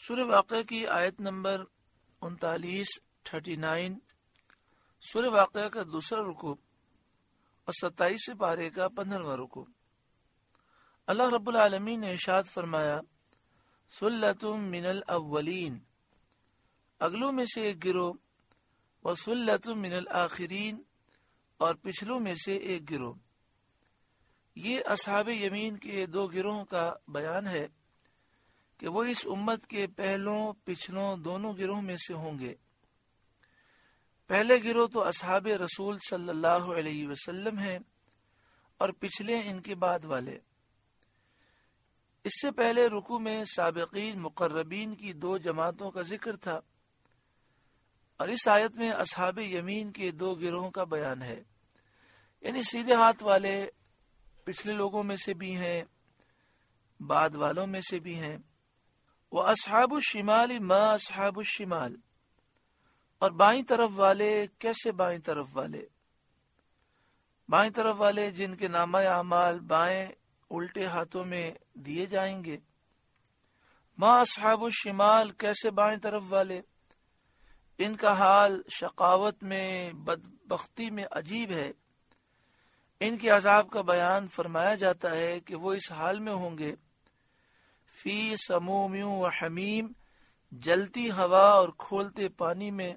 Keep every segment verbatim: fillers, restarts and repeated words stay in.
سورہ واقعہ کی آیت نمبر انتالیس تھرٹی نائن سورہ واقعہ کا دوسرا رکوع اور ستائیس پارے کا پندرہواں رکوع۔ اللہ رب العالمین نے ارشاد فرمایا، سلۃ من الاولین، اگلوں میں سے ایک گروہ، وسلۃ من الآخرین، اور پچھلوں میں سے ایک گروہ۔ یہ اصحاب یمین کے دو گروہوں کا بیان ہے کہ وہ اس امت کے پہلوں پچھلوں دونوں گروہ میں سے ہوں گے۔ پہلے گروہ تو اصحاب رسول صلی اللہ علیہ وسلم ہیں اور پچھلے ان کے بعد والے۔ اس سے پہلے رکوع میں سابقین مقربین کی دو جماعتوں کا ذکر تھا، اور اس آیت میں اصحاب یمین کے دو گروہوں کا بیان ہے، یعنی سیدھے ہاتھ والے پچھلے لوگوں میں سے بھی ہیں، بعد والوں میں سے بھی ہیں۔ وہ اصحاب الشمال ما اصحاب الشمال، اور بائیں طرف والے کیسے بائیں طرف والے؟ بائیں طرف والے جن کے نامہ اعمال بائیں الٹے ہاتھوں میں دیے جائیں گے۔ ما اصحاب الشمال، کیسے بائیں طرف والے؟ ان کا حال شقاوت میں، بدبختی میں عجیب ہے۔ ان کے عذاب کا بیان فرمایا جاتا ہے کہ وہ اس حال میں ہوں گے، فی سموم و حمیم، جلتی ہوا اور کھولتے پانی میں،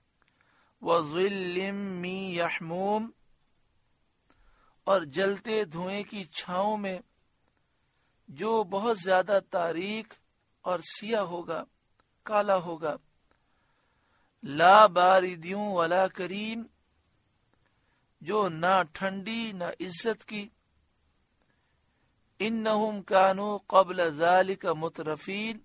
وظل من یحموم، اور جلتے دھوئیں کی چھاؤں میں جو بہت زیادہ تاریک اور سیاہ ہوگا، کالا ہوگا۔ لا باردیوں ولا کریم، جو نہ ٹھنڈی نہ عزت کی۔ انہم کانوا قبل ذالک مترفین،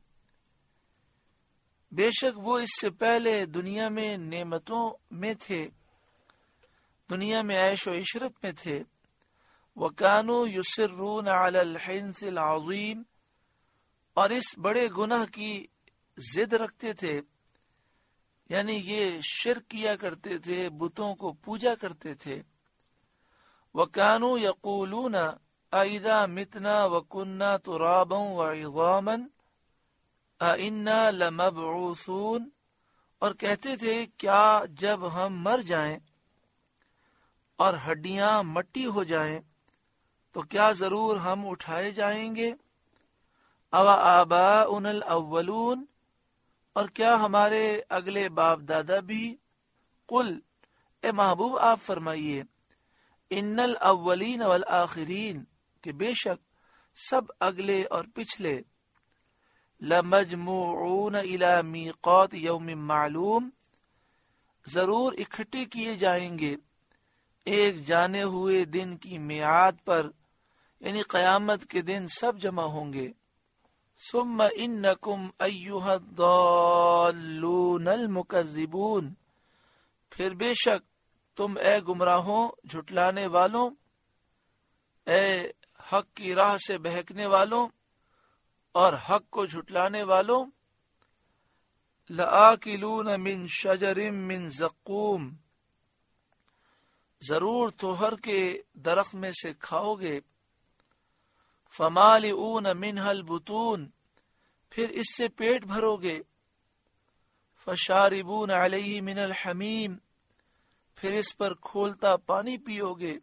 بے شک وہ اس سے پہلے دنیا میں نعمتوں میں تھے، دنیا میں عیش و عشرت میں تھے۔ وَكَانُوا يُصِرُّونَ عَلَى الْحِنْثِ الْعَظِيمِ، اور اس بڑے گناہ کی ضد رکھتے تھے، یعنی یہ شرک کیا کرتے تھے، بتوں کو پوجا کرتے تھے۔ وَكَانُوا يَقُولُونَ أَإِذَا مِتْنَا وَكُنَّا تُرَابًا وَعِظَامًا أَإِنَّا لَمَبْعُوثُونَ، اور کہتے تھے کیا جب ہم مر جائیں اور ہڈیاں مٹی ہو جائیں تو کیا ضرور ہم اٹھائے جائیں گے؟ او آباؤنا الاولون، اور کیا ہمارے اگلے باپ دادا بھی؟ قل، اے محبوب آپ فرمائیے، ان الاولین والآخرین، کہ بے شک سب اگلے اور پچھلے، لمجموعون الی میقات یوم معلوم، ضرور اکٹھے کیے جائیں گے ایک جانے ہوئے دن کی میعاد پر، یعنی قیامت کے دن سب جمع ہوں گے۔ ثم انکم ایھا الضالون المکذبون، پھر بے شک تم اے گمراہوں جھٹلانے والوں، اے حق کی راہ سے بہکنے والوں اور حق کو جھٹلانے والوں، لآکلون من شجر من زقوم، ضرور توہر کے درخت میں سے کھاؤ گے۔ فمالئون منها البطون، پھر اس سے پیٹ بھرو گے۔ فشاربون علیہ من الحمیم، پھر اس پر کھولتا پانی پیو گے۔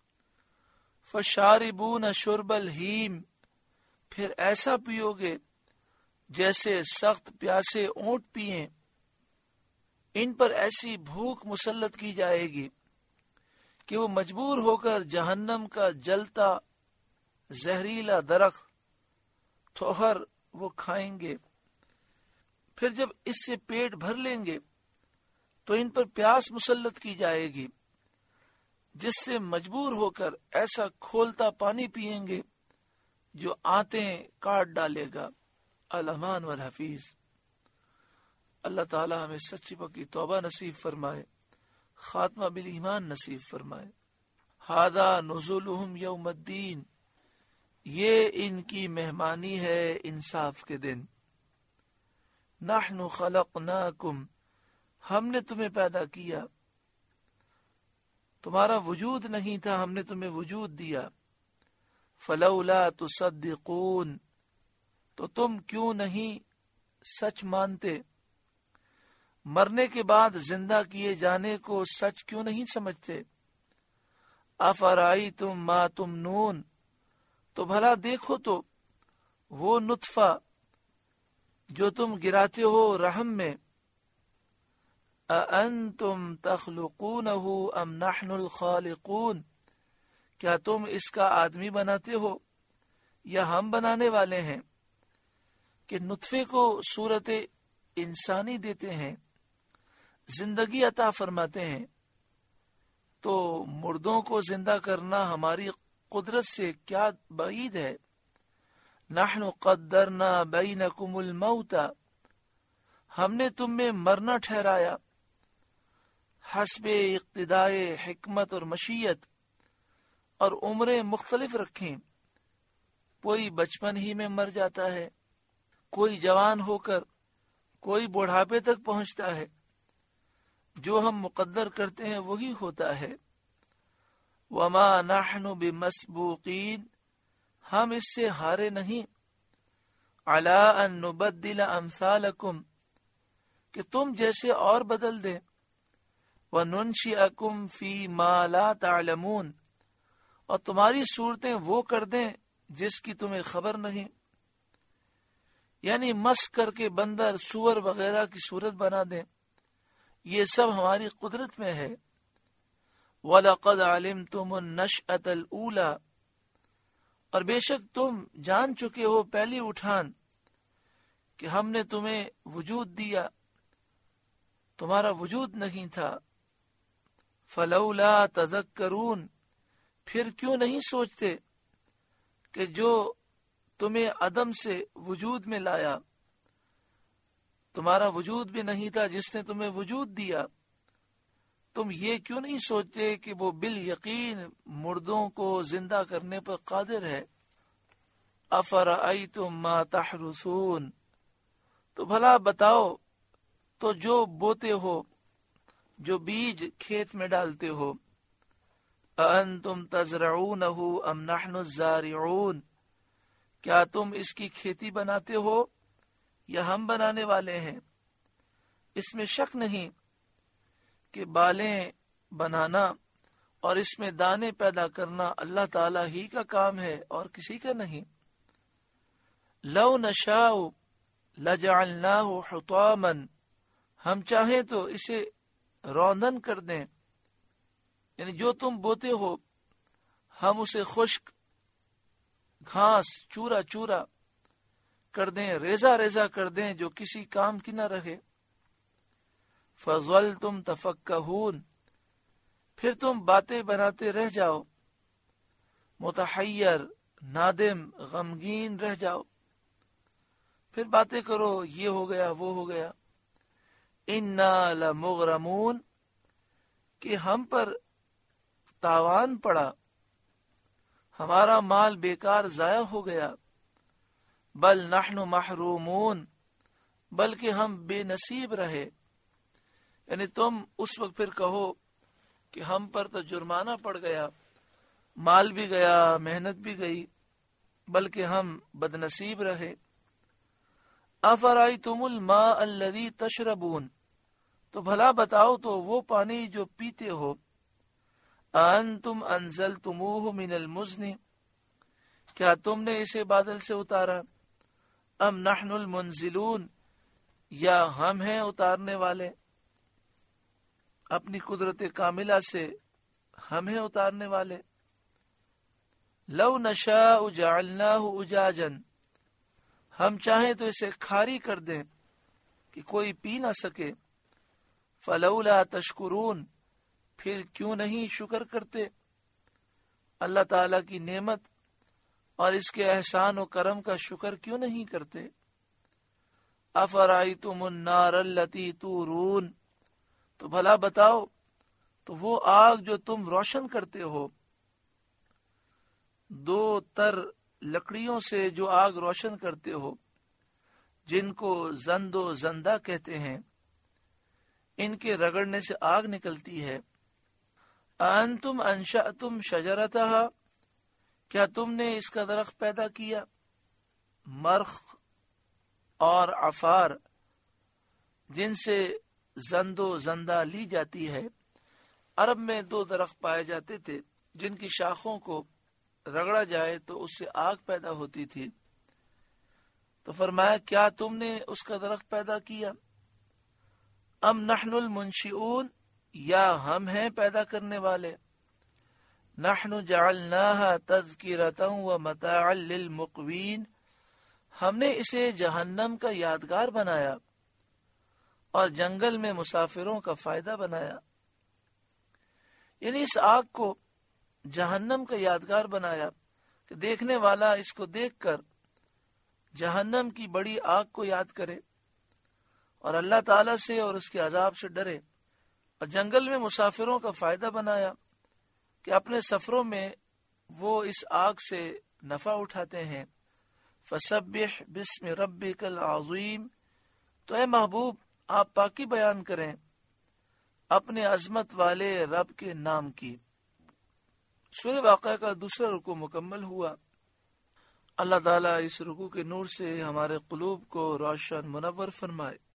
فشاربون شرب الہیم، پھر ایسا پیو گے جیسے سخت پیاسے اونٹ پئیں۔ ان پر ایسی بھوک مسلط کی جائے گی کہ وہ مجبور ہو کر جہنم کا جلتا زہریلا درخت توہر وہ کھائیں گے۔ پھر جب اس سے پیٹ بھر لیں گے تو ان پر پیاس مسلط کی جائے گی جس سے مجبور ہو کر ایسا کھولتا پانی پئیں گے جو آنتیں کاٹ ڈالے گا۔ الامان والحفیظ۔ اللہ تعالی ہمیں سچی پکی توبہ نصیب فرمائے، خاتمہ بالایمان نصیب فرمائے۔ ھذا نزلهم یوم الدین، یہ ان کی مہمانی ہے انصاف کے دن۔ نحن خلقناکم، ہم نے تمہیں پیدا کیا، تمہارا وجود نہیں تھا، ہم نے تمہیں وجود دیا۔ فلولا تصدقون، تو تم کیوں نہیں سچ مانتے؟ مرنے کے بعد زندہ کیے جانے کو سچ کیوں نہیں سمجھتے؟ افرائیتم ما تمنون، تو بھلا دیکھو تو وہ نطفہ جو تم گراتے ہو رحم میں، اَأَنتُمْ تَخْلُقُونَهُ أَمْ نَحْنُ الْخَالِقُونَ، کیا تم اس کا آدمی بناتے ہو یا ہم بنانے والے ہیں؟ کہ نطفے کو صورت انسانی دیتے ہیں، زندگی عطا فرماتے ہیں، تو مردوں کو زندہ کرنا ہماری قدرت سے کیا بعید ہے؟ نحن قدرنا بینکم الموت، ہم نے تم میں مرنا ٹھہرایا، حسب اقتدائے حکمت اور مشیت، اور عمریں مختلف رکھیں، کوئی بچپن ہی میں مر جاتا ہے، کوئی جوان ہو کر، کوئی بڑھاپے تک پہنچتا ہے، جو ہم مقدر کرتے ہیں وہی ہوتا ہے۔ وما نحن بمسبوقین، ہم اس سے ہارے نہیں، علی ان نبدل امثالکم، کہ تم جیسے اور بدل دیں، وننشئکم فی ما لا تعلمون، اور تمہاری صورتیں وہ کر دیں جس کی تمہیں خبر نہیں، یعنی مس کر کے بندر سور وغیرہ کی صورت بنا دیں، یہ سب ہماری قدرت میں ہے۔ وَلَقَدْ عَلِمْتُمُ النَّشْأَةَ الْأُولَى، اور بے شک تم جان چکے ہو پہلی اٹھان کہ ہم نے تمہیں وجود دیا، تمہارا وجود نہیں تھا۔ فَلَوْلَا تَذَكَّرُونَ، پھر کیوں نہیں سوچتے کہ جو تمہیں عدم سے وجود میں لایا، تمہارا وجود بھی نہیں تھا جس نے تمہیں وجود دیا، تم یہ کیوں نہیں سوچتے کہ وہ بالیقین مردوں کو زندہ کرنے پر قادر ہے۔ افرأیتم ما تحرثون، تو بھلا بتاؤ تو جو بوتے ہو، جو بیج کھیت میں ڈالتے ہو، اَأَنتُمْ تَزْرَعُونَهُ أَمْ نَحْنُ الزَّارِعُونَ، کیا تم اس کی کھیتی بناتے ہو یا ہم بنانے والے ہیں؟ اس میں شک نہیں کہ بالیں بنانا اور اس میں دانے پیدا کرنا اللہ تعالی ہی کا کام ہے اور کسی کا نہیں۔ لو نشاء لجعلناہ حطاما، ہم چاہیں تو اسے روندن کر دیں، یعنی جو تم بوتے ہو ہم اسے خشک گھاس چورا چورا کر دیں، ریزہ ریزہ کر دیں جو کسی کام کی نہ رہے۔ فَظَلْتُمْ تَفَكَّهُونَ، پھر تم باتیں بناتے رہ جاؤ، متحیر، نادم، غمگین رہ جاؤ، پھر باتیں کرو یہ ہو گیا وہ ہو گیا۔ اِنَّا لَمُغْرَمُونَ، کہ ہم پر تاوان پڑا، ہمارا مال بیکار ضائع ہو گیا۔ بل نحن محرومون، بلکہ ہم بے نصیب رہے، یعنی تم اس وقت پھر کہو کہ ہم پر تو جرمانہ پڑ گیا، مال بھی گیا، محنت بھی گئی، بلکہ ہم بد نصیب رہے۔ افرأیتم الماء الذی تشربون، تو بھلا بتاؤ تو وہ پانی جو پیتے ہو، اَأَنتُمْ أَنزَلْتُمُوهُ مِنَ الْمُزْنِ، کیا تم نے اسے بادل سے اتارا، ام نحن المنزلون، یا ہم ہیں اتارنے والے، اپنی قدرت کاملہ سے ہم ہیں اتارنے والے۔ لو نشاء جعلناہ اجاجا، ہم چاہیں تو اسے کھاری کر دیں کہ کوئی پی نہ سکے۔ فلولا تشکرون، پھر کیوں نہیں شکر کرتے، اللہ تعالی کی نعمت اور اس کے احسان و کرم کا شکر کیوں نہیں کرتے۔ افرأیتم النار التی تورون، تو بھلا بتاؤ تو وہ آگ جو تم روشن کرتے ہو، دو تر لکڑیوں سے جو آگ روشن کرتے ہو، جن کو زند و زندہ کہتے ہیں، ان کے رگڑنے سے آگ نکلتی ہے۔ انتم انشأتم شجرتها، کیا تم نے اس کا درخت پیدا کیا، مرخ اور عفار جن سے زند و زندہ لی جاتی ہے، عرب میں دو درخت پائے جاتے تھے جن کی شاخوں کو رگڑا جائے تو اس سے آگ پیدا ہوتی تھی. تو فرمایا کیا تم نے اس کا درخت پیدا کیا؟ ام نحن المنشئون، یا ہم ہیں پیدا کرنے والے. نحن جعلناها تذکرة ومتاعا للمقوین، ہم نے اسے جہنم کا یادگار بنایا اور جنگل میں مسافروں کا فائدہ بنایا. یعنی اس آگ کو جہنم کا یادگار بنایا کہ دیکھنے والا اس کو دیکھ کر جہنم کی بڑی آگ کو یاد کرے اور اللہ تعالی سے اور اس کے عذاب سے ڈرے. اور جنگل میں مسافروں کا فائدہ بنایا کہ اپنے سفروں میں وہ اس آگ سے نفع اٹھاتے ہیں. فسبح بسم ربک العظیم، تو اے محبوب آپ پاکی بیان کریں اپنے عظمت والے رب کے نام کی. سورہ واقعہ کا دوسرا رکوع مکمل ہوا. اللہ تعالیٰ اس رکوع کے نور سے ہمارے قلوب کو روشن منور فرمائے.